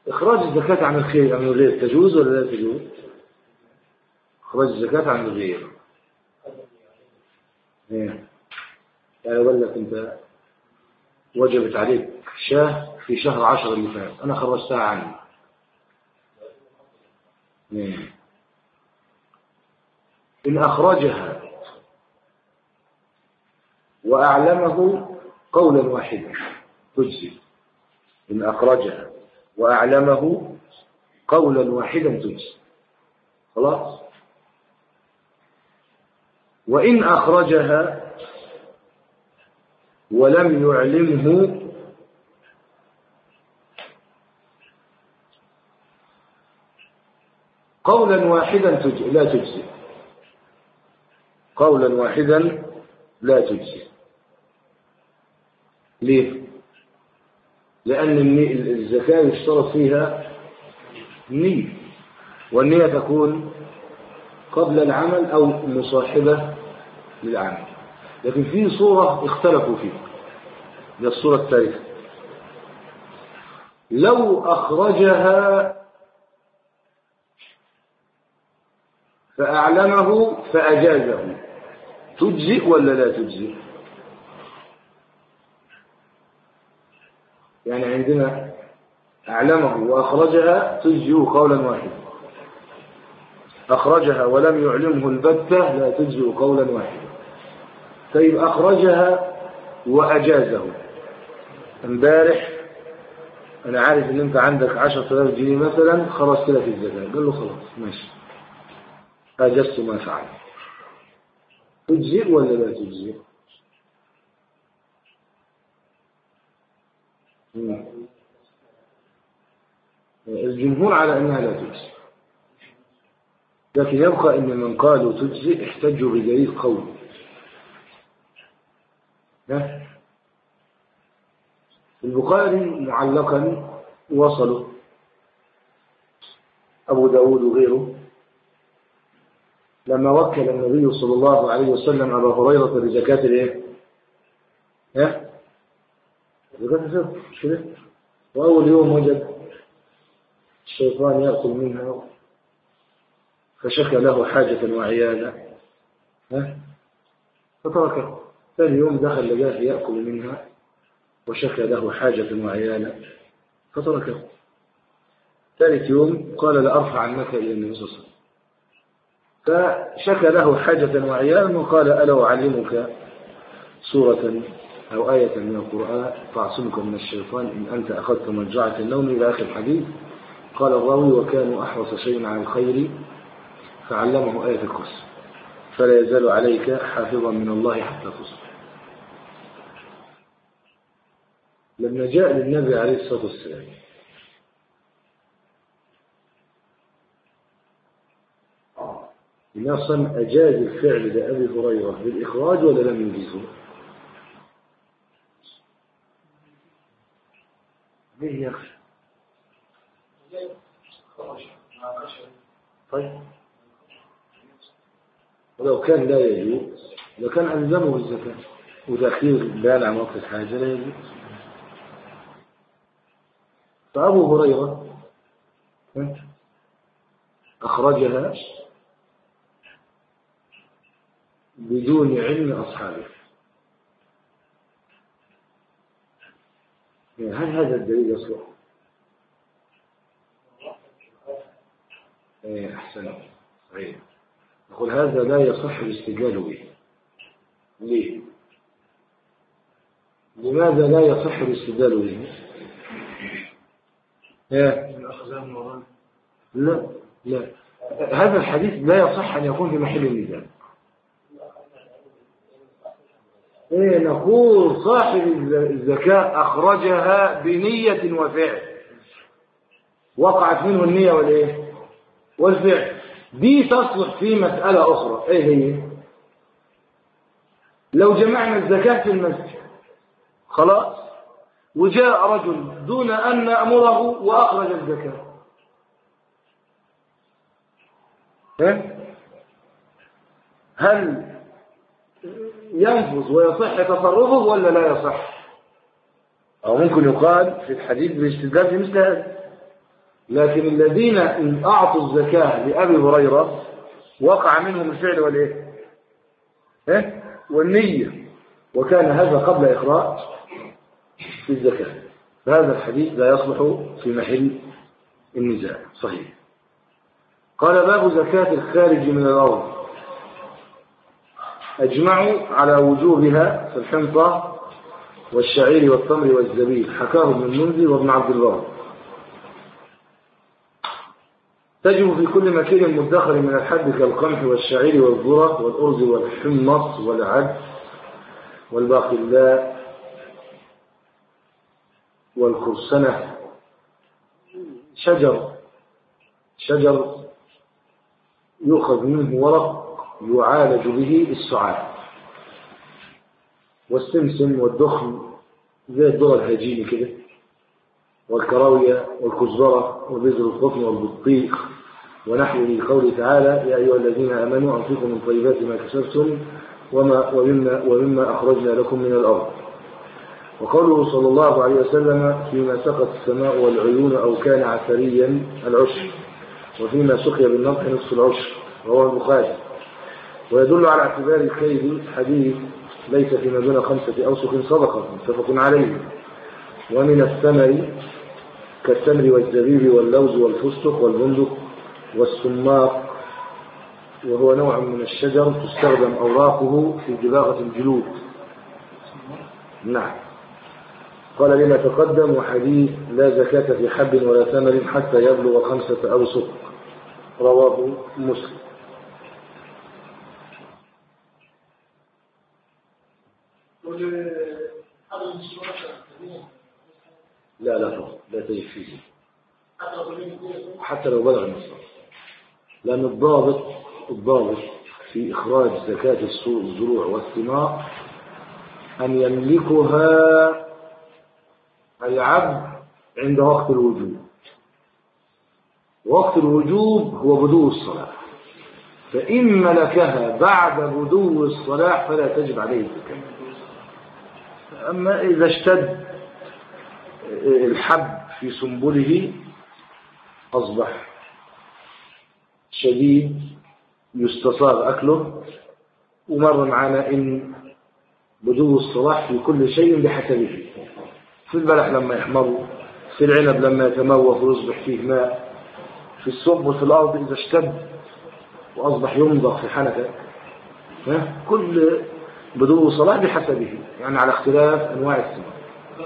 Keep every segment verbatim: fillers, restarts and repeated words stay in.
إخراج الزكاة عن الخير عن الغير تجوز ولا لا تجوز؟ إخراج الزكاة عن الغير إيه؟ يعني أقول لك أنت وجبت عليك شاه في شهر عشر اللي فات، أنا خرجتها عني إيه؟ إن أخرجها وأعلمه قولا واحدا تجزي. إن أخرجها وأعلمه قولا واحدا تجزي خلاص. وإن أخرجها ولم يعلمه قولا واحدا تجزي لا تجزي. قولا واحدا لا تجزي. ليه؟ لأن الزكاة يشترط فيها نية، والنية تكون قبل العمل أو مصاحبة للعمل. لكن في صورة اختلفوا فيها، هي الصورة الثالثة. لو أخرجها فأعلمه فأجازه تجزئ ولا لا تجزئ؟ يعني عندنا أعلمه وأخرجها تجزئ قولا واحدا، أخرجها ولم يعلمه البتة لا تجزئ قولا واحدا. طيب أخرجها وأجازه، امبارح أنا عارف إن أنت عندك عشرة آلاف جنيه مثلا خرجت لك الزكاة، قال له خلاص ماشي أجزت ما فعل، تجزئ ولا لا تجزئ؟ الجمهور على أنها لا تجزئ، لكن يبقى أن من قالوا تجزئ احتجوا بدليل قوي. البخاري معلقا وصلوا أبو داود وغيره لما وكل النبي صلى الله عليه وسلم أبا هريرة بزكاة الايه؟ ها؟ زكاة الفطر مش كده؟ وأول يوم وجد الشيطان يأكل منها فشكى له حاجة وعيالا ها؟ فتركه. ثاني يوم دخل لقاه يأكل منها وشكى له حاجة وعيالا فتركه. ثالث يوم قال لأرفع عنك إلى النبي صلى الله عليه وسلم، فشكى له حاجة وعيالا وقال ألا أعلمك سورة أو آية من القرآن تعصمك من الشيطان إن أنت أخذت مرجعة النوم إلى آخر الحديث. قال الراوي وكانوا أحرص شيء على الخير فعلمه آية الكرسي فلا يزال عليك حافظا من الله حتى تصبح. لما جاء للنبي عليه الصلاة والسلام نصا أجاز الفعل لأبي هريرة بالإخراج ولا لم يجيزه؟ ليه يخشى؟ طيب ولو كان لا يجوز لكان ألزمه الزكاة، وتأخير بيان عن وقت الحاجة لا يجوز. فأبو هريرة أخرجها بدون علم أصحابه. هل هذا الدليل يصلح؟ ايه أحسن صحيح. نقول هذا لا يصح الاستدلال به. ليه؟ لماذا لا يصح الاستدلال به؟ ايه؟ لا لا هذا الحديث لا يصح أن يكون في محل النزاع. إيه نقول صاحب الزكاة أخرجها بنية وفعل، وقعت منه النية والإيه؟ والفعل. دي تصلح في مسألة أخرى. إيه هي؟ لو جمعنا الزكاة في المسجد خلاص وجاء رجل دون أن نأمره وأخرج الزكاة، هل ينفذ ويصح تصرفه ولا لا يصح؟ أو ممكن يقال في الحديث بالاستدلال في مثل هذا لكن الذين أعطوا الزكاة لأبي هريرة وقع منهم الفعل والإيه؟ إيه؟ والنية، وكان هذا قبل إخراج الزكاة. فهذا الحديث لا يصلح في محل النزاع. صحيح. قال باب زكاة الخارج من الأرض. أجمعوا على وجوبها في الحنطة والشعير والتمر والزبيب، حكاه ابن المنذر وابن عبد البر. تجب في كل مكيل مدخر من الحب كالقمح والشعير والذرة والأرز والحمص والعدس والباقلاء والكرسنة، شجر شجر يؤخذ منه ورق يعالج به السعال، والسمسم والدخن زي الذرة الهجيني كده، والكراوية والكزبرة وبذر القطن والبطيخ ونحوه، قوله تعالى يا أيها الذين آمنوا أنفقوا من طيبات ما كسبتم وما ومما, ومما أخرجنا لكم من الأرض. وقوله صلى الله عليه وسلم فيما سقت السماء والعيون أو كان عسريا العشر، وفيما سقي بالنضح نصف العشر، رواه البخاري. ويدل على اعتبار الكيل حديث ليس فيما دون خمسة أوسق صدقة، متفق عليه. ومن الثمر كالتمر والزبيب واللوز والفستق والبندق والسماق، وهو نوع من الشجر تستخدم أوراقه في دباغة الجلود. نعم. قال لما تقدم وحديث لا زكاة في حب ولا ثمر حتى يبلغ خمسة أوسق، رواه مسلم. لا لا طبعا لا تجد فيه حتى لو بلغ النصاب، لأن الضابط الضابط في إخراج زكاة الزروع والثمار أن يملكها العبد عند وقت الوجوب. وقت الوجوب هو بدو الصلاة، فإن ملكها بعد بدو الصلاة فلا تجب عليه الزكاة. أما إذا اشتد الحب في سنبله أصبح شديد يستصاب أكله، ومر معنا إن بدو الصلاح في كل شيء بحسبه، في البلح لما يحمر، في العنب لما يتموه ويصبح فيه ماء، في الصب وفي الأرض إذا اشتد وأصبح يمضغ في حنكة، كل بدو صلاح بحسبه، يعني على اختلاف أنواع الثمار.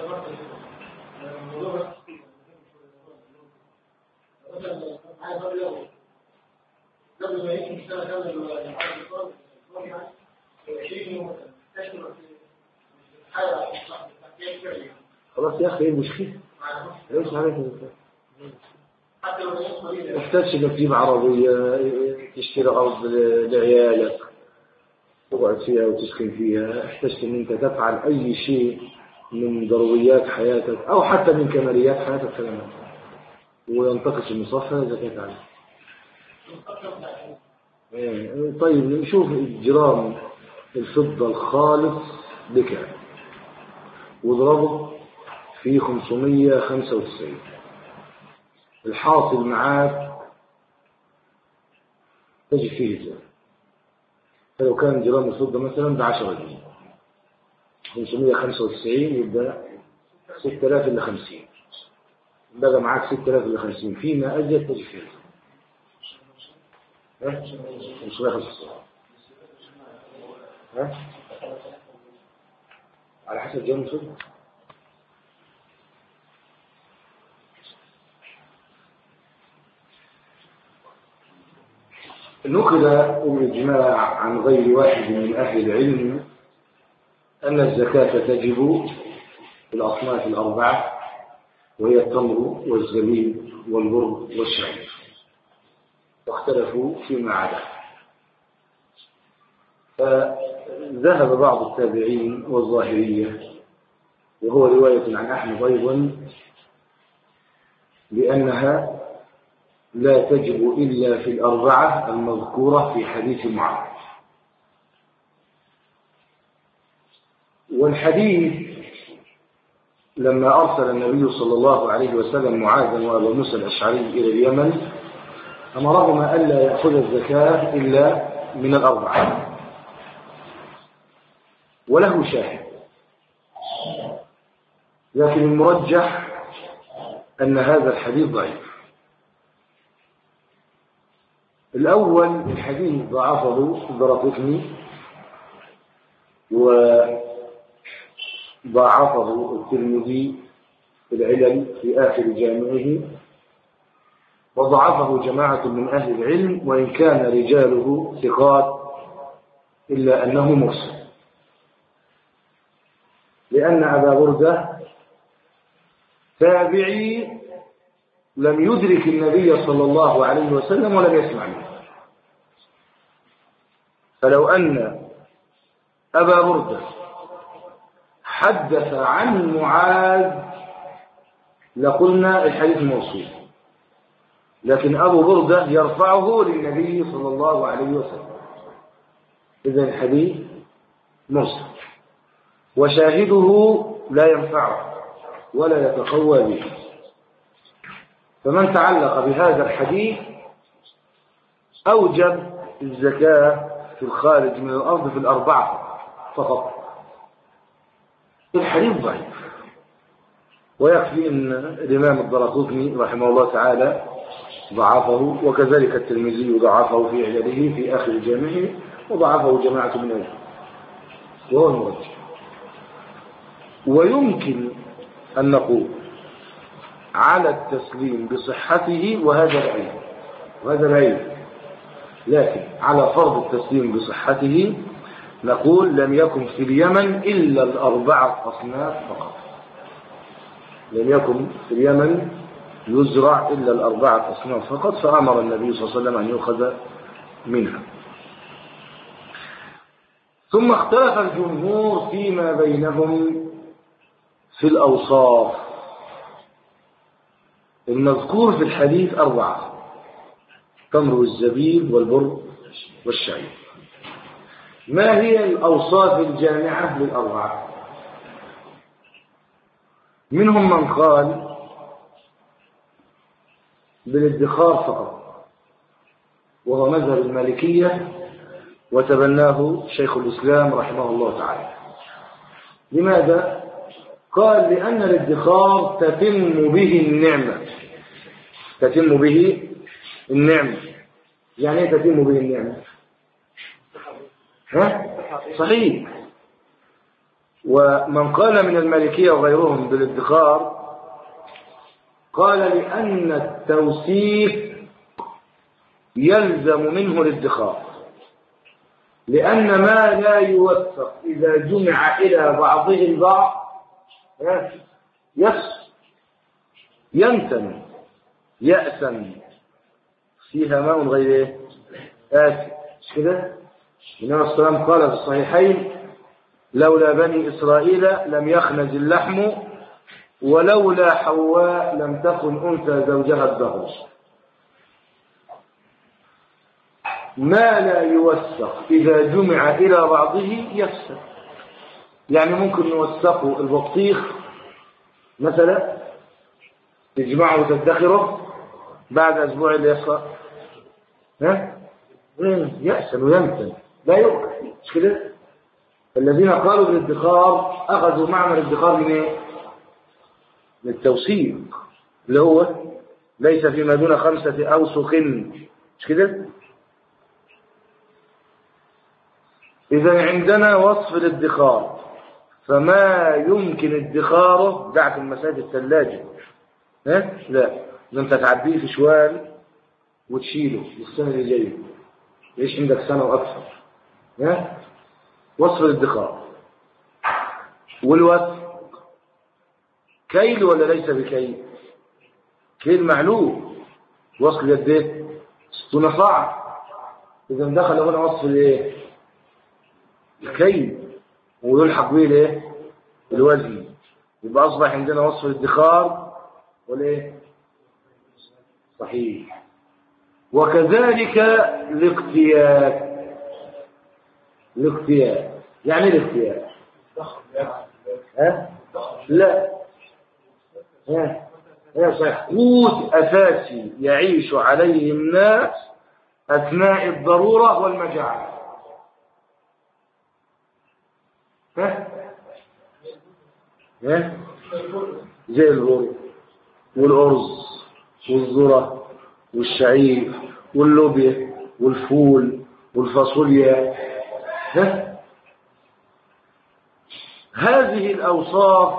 خلاص يا أخي، ايه المشكلة؟ ليش عليك الزكاة؟ تحتاج انك تجيب عربية، تشتري أرض لعيالك تقعد فيها وتسكن فيها، احتجت ان انت تفعل اي شيء من ضروريات حياتك او حتى من كماليات حياتك كلامك، وينتقص المصفى زكاة عليه. طيب نشوف الجرام الفضة الخالص بكام واضربه في خمسمية وخمسة وتسعين، الحاصل معاك تجي فيه زي. فلو كان جرام الفضة مثلا بعشرة جنيه، خمسمية وخمسة وتسعين يبقى ستة آلاف إلا خمسين، بقى معاك ستة آلاف إلا خمسين، فيما أزيد تجي فيه ها خمسمية وخمسة وتسعين ها على حسب جرام الفضة. نقل الإجماع عن غير واحد من أهل العلم أن الزكاة تجب في الأصناف الأربعة، وهي التمر والزبيب والبر والشعير، واختلفوا فيما عدا. فذهب بعض التابعين والظاهرية، وهو رواية عن أحمد أيضا، بأنها لا تجب إلا في الأربعة المذكورة في حديث معاذ. والحديث لما أرسل النبي صلى الله عليه وسلم معاذا وأبا موسى الأشعري إلى اليمن أمرهما ألا يأخذ الزكاة إلا من الأربعة، وله شاهد، لكن المرجح أن هذا الحديث ضعيف. الأول الحديث ضعفه الدارقطني وضعفه الترمذي في العلل في آخر جامعه، وضعفه جماعة من أهل العلم، وإن كان رجاله ثقات إلا أنه مرسل، لأن أبا بردة تابعي لم يدرك النبي صلى الله عليه وسلم ولم يسمع منه. فلو أن أبا بردة حدث عن معاذ لقلنا الحديث موصول، لكن أبو بردة يرفعه للنبي صلى الله عليه وسلم، إذن الحديث مرسل، وشاهده لا ينفعه ولا يتقوى به. فمن تعلق بهذا الحديث أوجب الزكاة في الخارج من الأرض في الأربعة فقط. الحديث ضعيف، ويكفي أن الإمام الدارقطني رحمه الله تعالى ضعفه، وكذلك الترمذي ضعفه في علله في آخر جامعه، وضعفه جماعة من أهل، وهو المرجح. ويمكن أن نقول على التسليم بصحته وهذا العيب وهذا العيب، لكن على فرض التسليم بصحته نقول لم يكن في اليمن إلا الأربعة أصناف فقط، لم يكن في اليمن يزرع إلا الأربعة أصناف فقط، فأمر النبي صلى الله عليه وسلم أن يؤخذ منها. ثم اختلف الجمهور فيما بينهم في الأوصاف. المذكور في الحديث أربعة: تمر والزبيب والبر والشعير. ما هي الأوصاف الجامعة للأربعة؟ منهم من قال بالادخار فقط، وهو مذهب المالكية وتبناه شيخ الإسلام رحمه الله تعالى. لماذا؟ قال لأن الادخار تتم به النعمة. تتم به النعمة. يعني ايه تتم به النعمة؟ ها؟ صحيح. ومن قال من المالكية وغيرهم بالادخار قال لأن التوثيق يلزم منه الادخار، لأن ما لا يوثق إذا جمع إلى بعضه البعض يفسد ينتن يأسا فيها ماء غير آسف. مش كده؟ النبي صلى الله عليه وسلم قال في الصحيحين: لولا بني إسرائيل لم يخنز اللحم، ولولا حواء لم تكن أنثى زوجها الدهر. ما لا يوثق إذا جمع إلى بعضه يفسد. يعني ممكن نوثقه البطيخ مثلا تجمعه وتدخره بعد أسبوع اللي يصل ها يأسن ويمتن لا يؤكل. مش كده؟ الذين قالوا بالادخار أخذوا معنى الادخار من ايه؟ من التوثيق، اللي هو ليس فيما دون خمسة أوسق. مش كده؟ إذا عندنا وصف الادخار، فما يمكن ادخاره دعك المساجد الثلاجة ها؟ لا، ده انت تعبيه في شوال وتشيله للسنة اللي جاية، ليش عندك سنة وأكثر. ها؟ وصف الادخار. والوثق كيل ولا ليس بكيل؟ كيل معلوم. وصل قد ايه؟ ستون صاع. إذا دخل هنا وصف الايه؟ الكيل، ويلحق به الايه؟ الوزن. يبقى أصبح عندنا وصف الادخار والايه؟ صحيح. وكذلك الاقتياد. الاقتياد يعني الاقتياد ها؟ لا، ايه ايه صحيح، قوت أساسي يعيش عليه الناس أثناء الضرورة والمجاعة. ها ها زي البر والأرز والذرة والشعير واللوبيا والفول والفاصوليا. ها هذه الأوصاف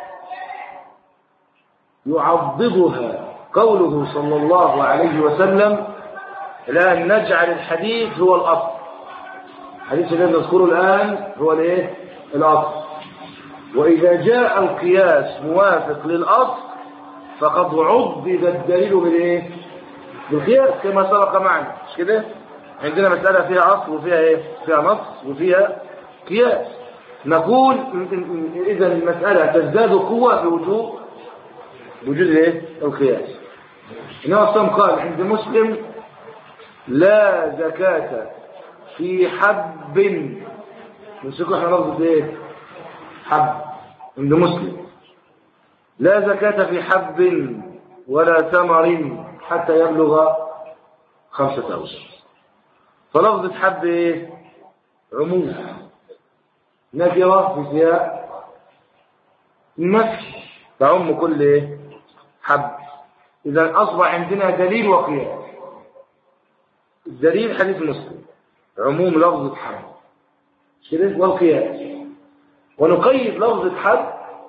يعضدها قوله صلى الله عليه وسلم: الآن نجعل الحديث هو الأصل. الحديث الذي نذكره الآن هو الايه؟ الأصل. وإذا جاء القياس موافق للأصل فقد عضد الدليل بالايه؟ بالقياس كما سبق معنا، مش كده؟ عندنا مسألة فيها أصل وفيها ايه؟ فيها نص وفيها قياس. نقول إذا المسألة تزداد قوة بوجود بوجود ايه؟ القياس. النبي صلى الله عليه وسلم قال عند مسلم: لا زكاة في حب. نمسكوا احنا لفظ ايه؟ حب. عند مسلم: لا زكاة في حب ولا ثمر حتى يبلغ خمسة أوسق. فلفظة حب ايه؟ عموم، نكرة في سياق النفي تعم كل ايه؟ حب. إذا أصبح عندنا دليل وقياس. الدليل حديث مسلم عموم لفظة حب كده والقياس، ونقيد لفظة حب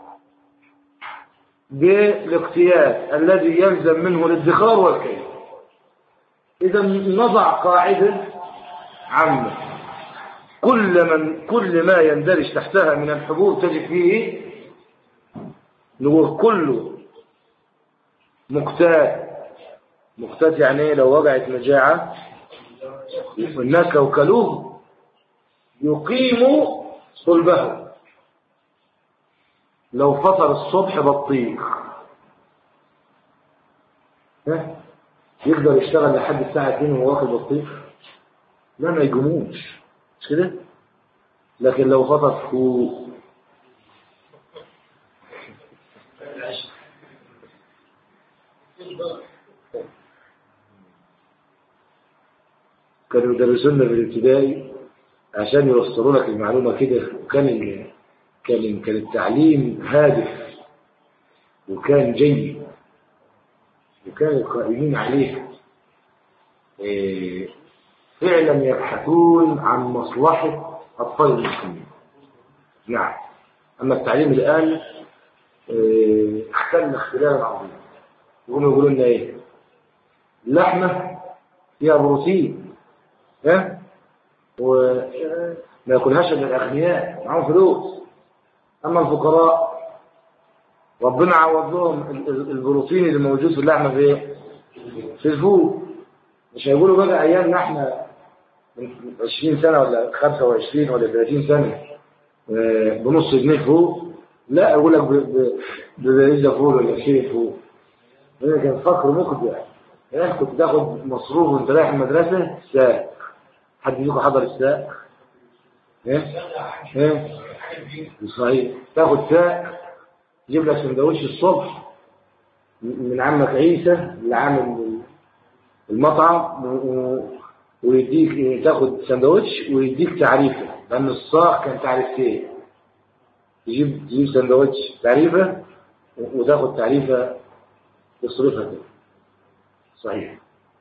بالاقتياس الذي يلزم منه الادخار والكيل. إذا نضع قاعدة عامة: كل من كل ما يندرج تحتها من الحبوب تجد فيه نقول كله مقتات. مقتات يعني ايه؟ لو وقعت مجاعة والناس لو كلوه يقيموا صلبه. لو فطر الصبح بطيخ ها يقدر يشتغل لحد الساعة اتنين وهو واكل بطيخ؟ لا، ما يقوموش، مش كده؟ لكن لو فطر فوق كانوا يدرسونا في الابتدائي عشان يوصلوا لك المعلومة كده، وكان كان كان التعليم هادف وكان جيد، وكان القائمين عليه فعلا يبحثون عن مصلحة أطفال المسلمين. نعم. أما التعليم الآن اختل اختلالا عظيما. يقولوا يقولوا لنا ايه؟ اللحمة فيها بروتين، ها؟ وما ياكلهاش الا الاغنياء معاهم فلوس. اما الفقراء ربنا عوض لهم البروتين اللي موجود في اللحمة في ايه؟ في الفول. مش هيقولوا بقى ايامنا احنا من عشرين سنة ولا خمسة وعشرين ولا ثلاثين سنة بنص جنيه فول. لا، اقول لك ببريزة فول ولا شيء فول. هنا كان فقر مقدع. يعني كنت تاخد مصروف وانت رايح المدرسة ساق. حد يجيكوا حضر الساق؟ ايه؟ ايه؟ صحيح. تاخد ساق تجيب لك سندوتش الصبح من عمك عيسى اللي عامل المطعم، ويديك تاخد سندوتش ويديك تعريفه، لأن الصاغ كان تعريفتين. تجيب تجيب سندوتش تعريفه وتاخد تعريفه تصرفها كده. صحيح.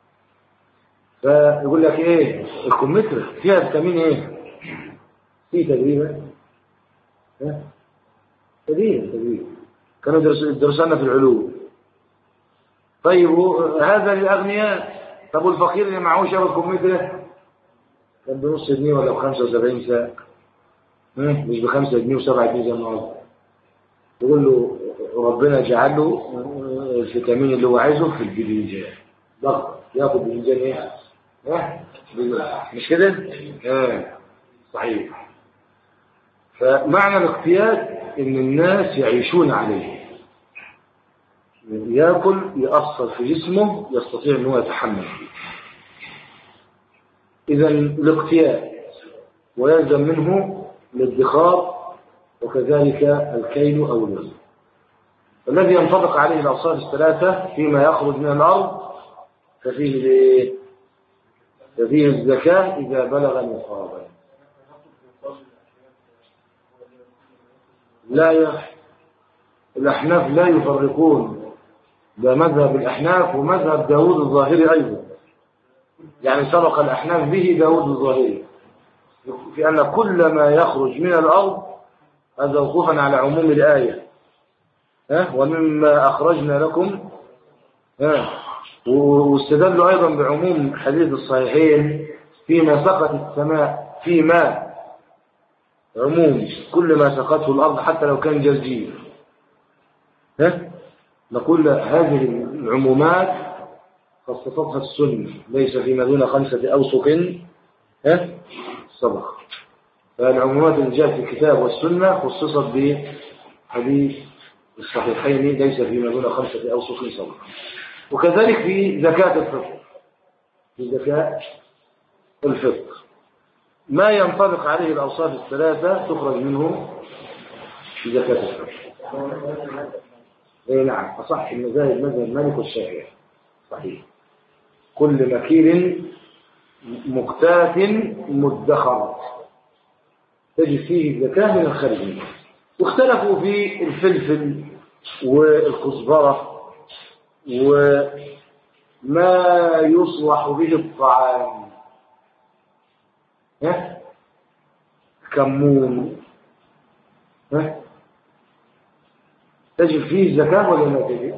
فيقول لك ايه الكمثرى فيها فيتامين ايه؟ في تقريبا ها تقريبا تقريبا كانوا يدرسونا في العلوم. طيب هذا للاغنياء. طب والفقير اللي معهوش ياخد كمثرى كان بنص جنيه ولا بخمسة وسبعين ساق، مش بخمسة جنيه وسبعة جنيه زي ما قلت. يقول له ربنا جعل له الفيتامين اللي هو عايزه في الباذنجان. ضغط ياخد باذنجان ايه؟ ها؟ مش كده؟ اه صحيح. فمعنى الاقتياد ان الناس يعيشون عليه، ياكل يأثر في جسمه يستطيع ان هو يتحمل فيه. اذا الاقتياد ويلزم منه الادخار وكذلك الكيل او الوزن. الذي ينطبق عليه الأوصاف الثلاثة فيما يخرج من الأرض ففيه ففيه الزكاة إذا بلغ نصابا. لا ي... الأحناف لا يفرقون، ده مذهب الأحناف ومذهب داود الظاهري أيضا، يعني سبق الأحناف به داود الظاهري في أن كل ما يخرج من الأرض هذا وقوفا على عموم الآية ها ومما أخرجنا لكم ها، واستدلوا أيضا بعموم حديث الصحيحين فيما سقط السماء فيما عموم كل ما سقطه الأرض حتى لو كان جزير ها. نقول هذه العمومات خصصتها السنة ليس فيما دون خمسة أوسق ها صدق. فالعمومات اللي جاءت في الكتاب والسنة خصصت بحديث الصحيحين ليس فيما دون خمسة أوسق صدق. وكذلك في زكاة الفطر، في زكاة الفطر ما ينطبق عليه الأوصاف الثلاثة تخرج منه في زكاة الفطر. اي نعم أصح المذاهب مذهب مالك والشافعي صحيح. كل مكيل مقتات مدخر تجد فيه الزكاة من الخارج منه. واختلفوا في الفلفل والكزبرة وما يصلح به الطعام ها كمون ها تجد فيه زكاة ولا لا تجد؟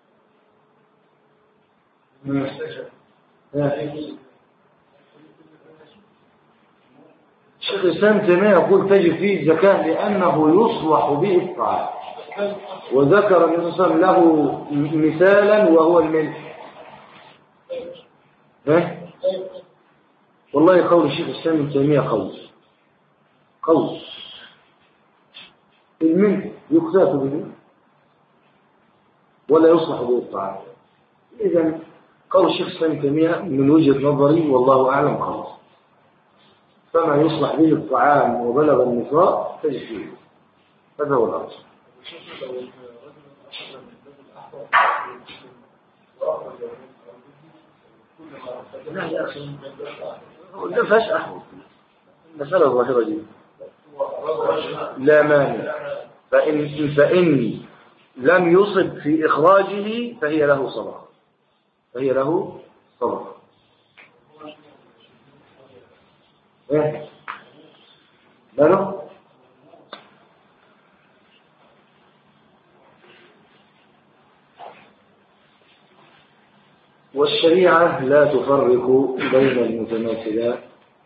الشيخ الإسلام تيمية يقول تجد فيه زكاة لأنه يصلح به الطعام، وذكر النبي صلى الله عليه وسلم له مثالا وهو الملح ها؟ والله قول الشيخ الإسلام ابن تيمية قول قول الملح يقتات به ولا يصلح به الطعام. إذن قول الشيخ الإسلام ابن تيمية من وجهة نظري والله أعلم قول فما يصلح به الطعام وبلغ النصاب تجد فيه، هذا هو الأصل. لا يا أخي لا فاش أحمد مسألة ظاهرة جدا لا مانع، فإن, فإن لم يصب في إخراجه فهي له صدقة، فهي له صدقة ايه بلو. والشريعة لا تفرق بين المتماثلات،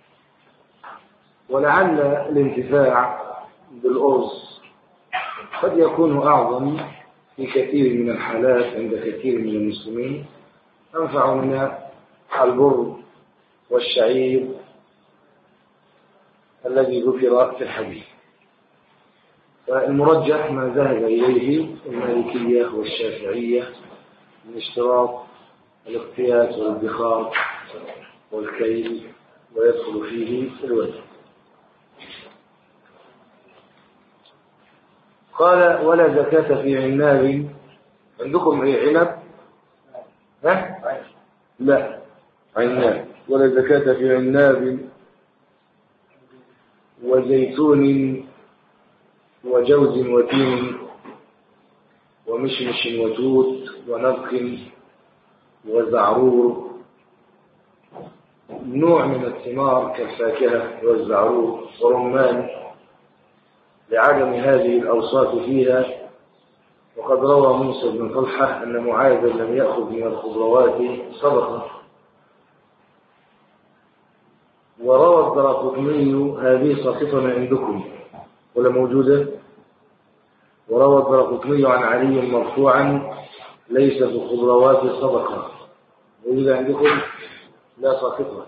ولعل الانتفاع بالأرز قد يكون أعظم في كثير من الحالات عند كثير من المسلمين، أنفع من البر والشعير الذي ذكر في الحديث. فالمرجح ما ذهب إليه المالكية والشافعية من اشتراط الاقتيات والادخار والكيل ويدخل فيه الوزن. قال ولا زكاة في عناب. عندكم ايه عنب؟ ها؟ لا عناب. ولا زكاة في عناب وزيتون وجوز وتين ومشمش وتوت ونبق وزعرور، نوع من الثمار كالفاكهة والزعرور ورمان، لعدم هذه الأوصاف فيها. وقد روى موسى بن طلحة أن معاذ لم يأخذ من الخضروات صدقة. وروى الدارقطني هذه ساقطة عندكم ولا موجودة؟ وروى الدارقطني عن علي مرفوعا ليس في الخضروات صدقة. موجودة عندكم؟ لا ساقطة،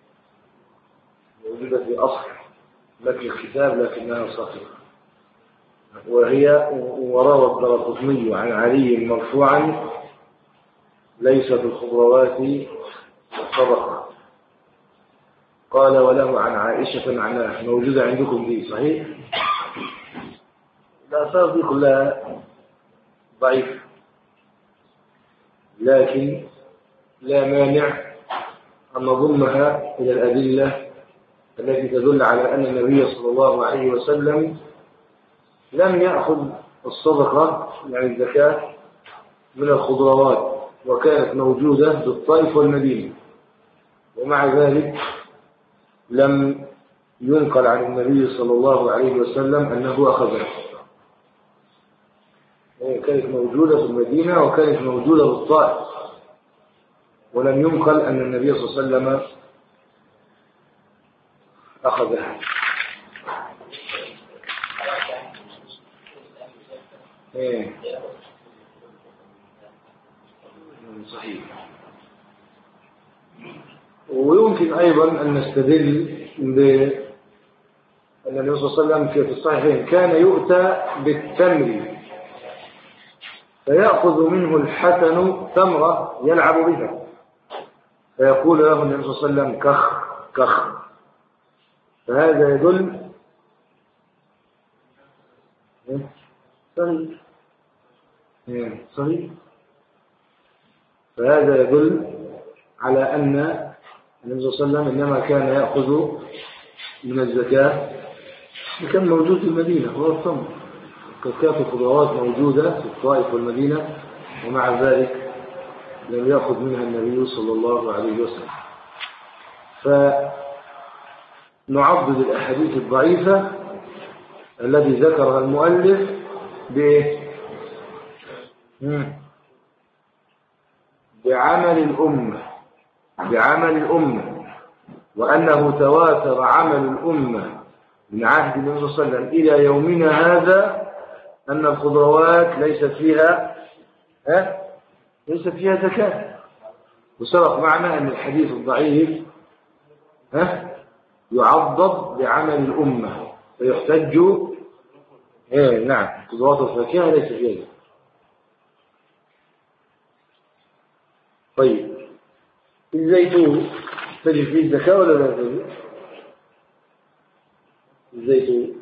موجودة في أصل متن الكتاب لكنها ساقطة. وهي وروى الدارقطني عن علي مرفوعا ليس في الخضروات صدقة. قال وله عن عائشة معناه. موجودة عندكم دي صحيح؟ الآثار دي كلها ضعيف، لكن لا مانع أن نضمها إلى الأدلة التي تدل على أن النبي صلى الله عليه وسلم لم يأخذ الصدقة يعني الزكاة من الخضروات، وكانت موجودة بالطائف والمدينة، ومع ذلك لم ينقل عن النبي صلى الله عليه وسلم أنه أخذها. كانت موجودة في المدينة وكانت موجودة بالطائف، ولم ينقل أن النبي صلى الله عليه وسلم أخذها. إيه صحيح. ويمكن أيضا أن نستدل بأن النبي صلى الله عليه وسلم في الصحيحين كان يؤتى بالتمر فيأخذ منه الحسن تمرة يلعب بها، فيقول له النبي صلى الله عليه وسلم كخ كخ، فهذا يدل صحيح صحيح فهذا يدل على أن النبي صلى الله عليه وسلم إنما كان يأخذ من الزكاة كان موجود في المدينة هو التمر، قد كانت الخضروات موجودة في الطائف والمدينة، ومع ذلك لم يأخذ منها النبي صلى الله عليه وسلم. فنعضد الأحاديث الضعيفة التي ذكرها المؤلف بإيه؟ بعمل الأمة بعمل الأمة وأنه تواتر عمل الأمة من عهد النبي صلى الله عليه وسلم إلى يومنا هذا أن الخضروات ليست فيها ها ليست فيها زكاة. وسبق معنا أن الحديث الضعيف ها يعضد بعمل الأمة فيحتج ايه نعم خضروات الفاكهة ليس فيها زكاة. طيب الزيتون تجب فيه الزكاة ولا لا تجب؟ الزيتون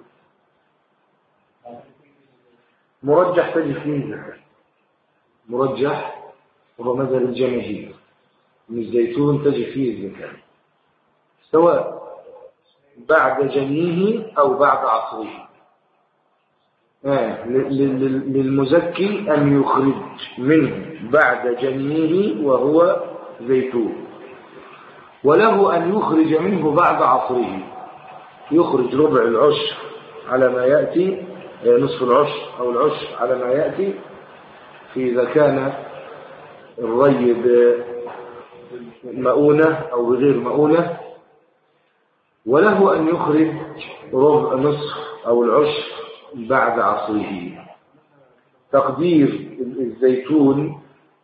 مرجح تجب فيه الزكاة، مرجح وهو مذهب الجماهير من الزيتون تجب فيه الزكاة سواء بعد جنيه أو بعد عصره. آه. للمزكي أن يخرج منه بعد جنيه وهو زيتون، وله أن يخرج منه بعد عصره، يخرج ربع العشر على ما يأتي، نصف العشر أو العشر على ما يأتي، في إذا كان الري بمؤونة أو بغير مؤونة، وله أن يخرج ربع نصف أو العشر بعد عصره. تقدير الزيتون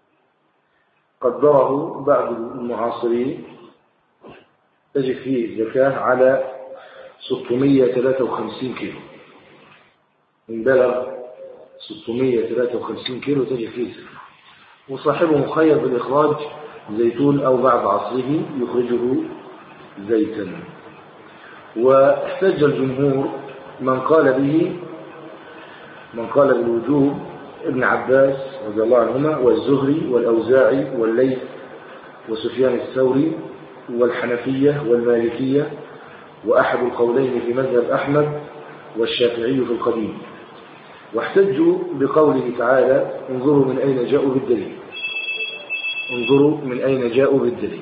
قدره بعض المعاصرين تجب فيه الزكاة على ستمائة وثلاثة وخمسين كيلو، إن بلغ ستمائة وثلاثة وخمسين كيلو تجب فيه الزكاة، وصاحبه مخير بالإخراج زيتون أو بعد عصره يخرجه زيتا. واحتج الجمهور من قال به من قال بالوجوب ابن عباس رضي الله عنهما والزهري والأوزاعي والليث وسفيان الثوري والحنفية والمالكية، وأحد القولين في مذهب أحمد والشافعي في القديم. واحتجوا بقوله تعالى انظروا من أين جاءوا بالدليل، انظروا من أين جاءوا بالدليل.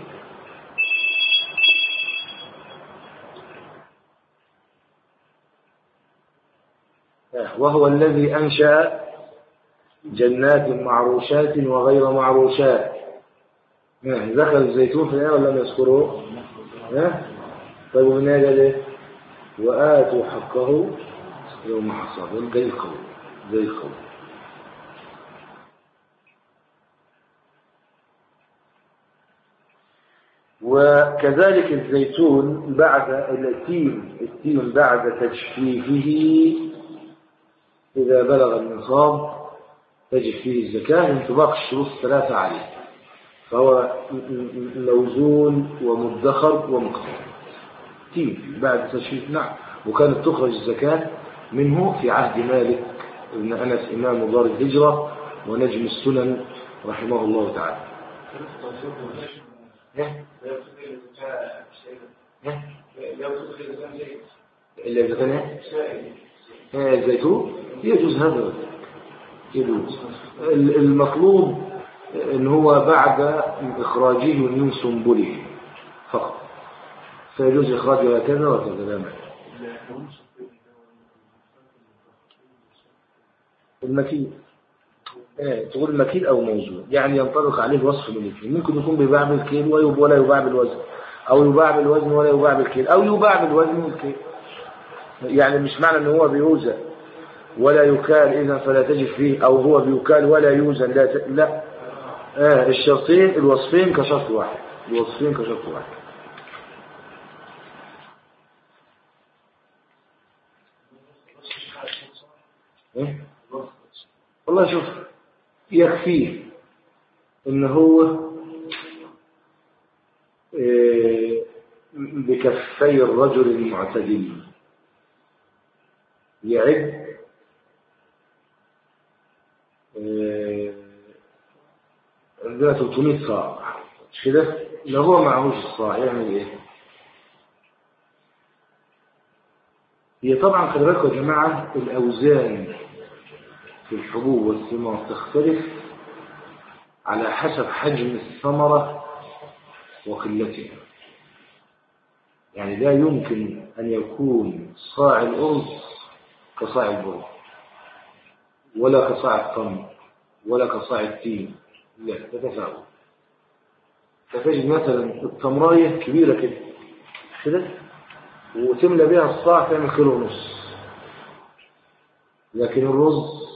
وهو الذي أنشأ جنات معروشات وغير معروشات. ذكر الزيتون في الآية ولا لم يذكره؟ طيب من هذا ليه؟ وآتوا حقه يوم حصاده، زي القول زي القول. وكذلك الزيتون بعد التين التين بعد تجفيفه إذا بلغ النصاب تجب فيه الزكاة لانطباق الشروط الثلاثة عليه، فهو موزون ومدخر ومقتر. تين بعد تجفيف نعم، وكانت تخرج الزكاة منه في عهد مالك بن أنس إمام دار الهجرة، ونجم السنن رحمه الله تعالى. إلا إذا كان الزيتون يجوز هذا، يجوز. المطلوب إن هو بعد إخراجه من سنبله فقط، فيجوز إخراجه هكذا وكذا لا مانع. المكيل ايه تقول المكيل أو موزون، يعني ينطبق عليه وصف من الاثنين. ممكن يكون بيباع بالكيل ولا يباع بالوزن، أو يباع بالوزن ولا يباع بالكيل، أو يباع بالوزن والكيل. يعني مش معنى أنه هو بيوزن ولا يكال إذا فلا تجد فيه، أو هو بيكال ولا يوزن لا ت... لا آه الشرطين الوصفين كشرط واحد، الوصفين كشرط واحد. إيه؟ والله شوف، يكفيه إن هو إيه بكفي الرجل المعتدل يعد إيه عندنا ثلاثمائة صاع مش كده؟ لو هو معهوش الصاع يعمل ايه؟ هي طبعا خلي بالكم يا جماعه الاوزان في الحبوب والثمار تختلف على حسب حجم الثمره وقلتها. يعني لا يمكن ان يكون صاع الارز كصاع البر، ولا كصاع التمر، ولا كصاع التين، لا تتفاوت. فتجد مثلا التمرايه كبيره كده كده وتملى بها الصاع تعمل كيلو ونص، لكن الرز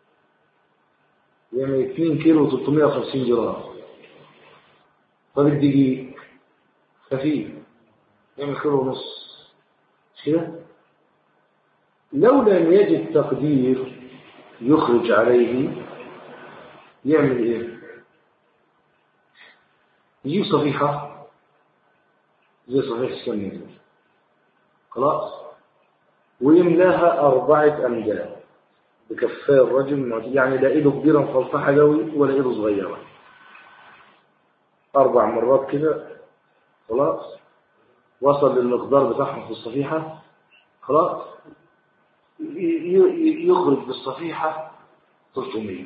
يعمل اثنين كيلو وثلاثمائة وخمسين جرام. طب الدقيق خفيف يعمل كيلو ونص كده. لو لم يجد تقدير يخرج عليه يعمل ايه؟ يجيب صفيحة زي صفيحة السمنة خلاص ويملاها أربعة أمداد بكفاء الرجل، يعني لا إيده كبيرة مفلطحة قوي ولا إيده صغيرة، أربع مرات كده خلاص وصل للمقدار بتاعهم في الصفيحة خلاص يخرج بالصفيحة ثلاثمائة.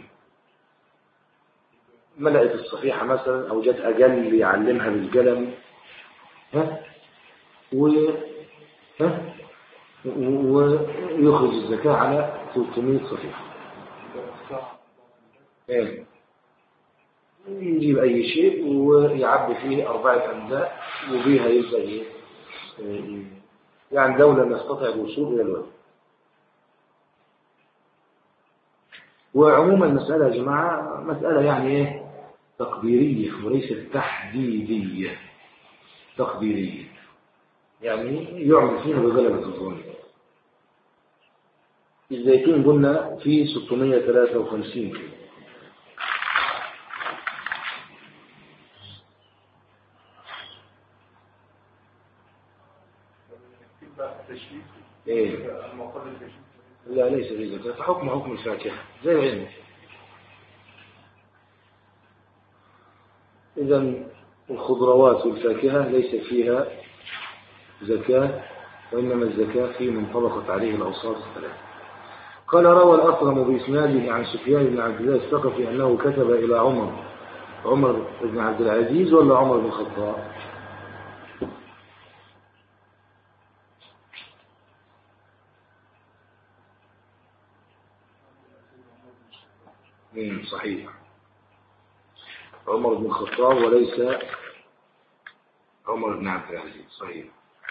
ملأت الصفيحة مثلا أو جت أجل يعلمها بالقلم ها و ها ويخرج الزكاة على ثلاثمائة صفيحة. ايه يجيب أي شيء ويعبي فيه أربعة أمداد وبيها يبدأ إيه يعني دولة نستطيع الوصول إلى الوزن. وعموما المسألة يا جماعة مسألة يعني إيه تقديرية وليست تحديدية، تقديرية يعني يعمل فيها بغلبة الظن. الزيتون قلنا فيه ستمائة وثلاثة وخمسين كيلو. ايه لا ليس في زكاة، فحكم حكم الفاكهة زي العلم. إذن الخضروات والفاكهة ليس فيها زكاة، وإنما الزكاة في من طبقت عليه الأوصاف الثلاثة. قال روى الأطرم بإسناده عن سفيان بن عبد الله الثقفي أنه كتب إلى عمر عمر بن عبد العزيز ولا عمر بن الخطاب؟ امم صحيح عمر بن الخطاب وليس عمر بن عبد العزيز. صحيح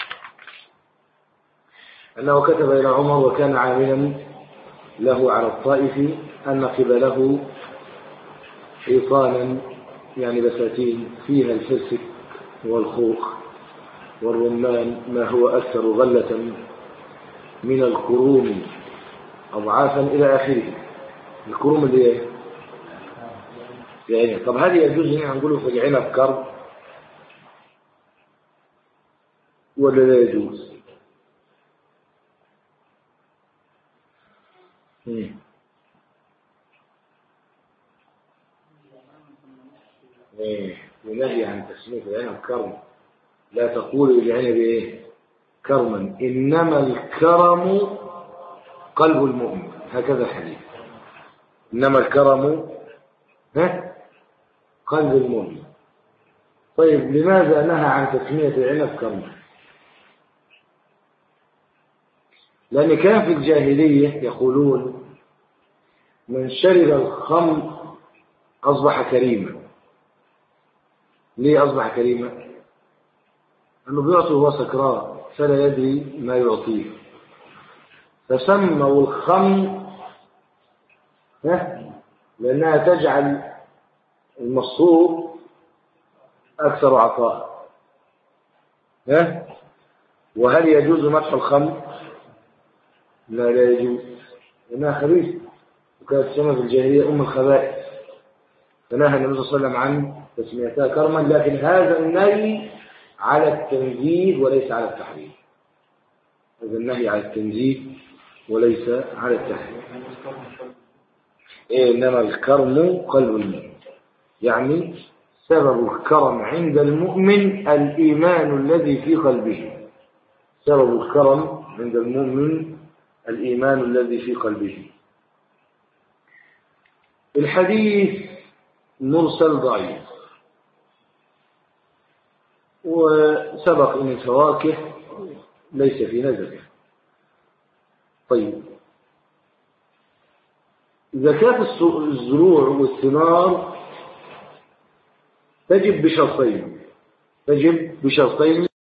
أنه كتب إلى عمر وكان عاملا له على الطائف أن قبله حيطانا يعني بساتين فيها الفسك والخوخ والرمان ما هو أكثر غلة من الكروم أضعافا إلى آخره. الكروم اللي ايه؟ يعني طب هذه يجوز هنا نقوله في العنب كرب ولا لا يجوز؟ مم. إيه ونهي عن تسمية العنب كرم. لا تقولوا للعنب إيه كرما إنما الكرم قلب المؤمن، هكذا الحديث. إنما الكرم ها قلب المؤمن. طيب لماذا نهى عن تسمية العنب كرما؟ لأن كان في الجاهلية يقولون من شرب الخمر أصبح كريما. ليه أصبح كريما؟ أنه بيعطي وهو سكران فلا يدري ما يعطيه، فسموا الخمر لأنها تجعل المصروف أكثر عطاء. وهل يجوز مدح الخمر؟ لا لا يجوز، لأنها خبيثة وكانت تسمى في الجاهلية أم الخبائث، فنهى النبي صلى الله عليه وسلم عن تسميتها كرما. لكن هذا النهي على التنزيه وليس على التحريم. هذا النهي على التنزيه وليس على التحريم. إيه إنما الكرم قلب المؤمن، يعني سبب الكرم عند المؤمن الإيمان الذي في قلبه. سبب الكرم عند المؤمن الإيمان الذي في قلبه. الحديث مرسل ضعيف، وسبق أن الفواكه ليس في نزله. طيب زكاة الزروع والثمار تجب بشرطين، تجب بشرطين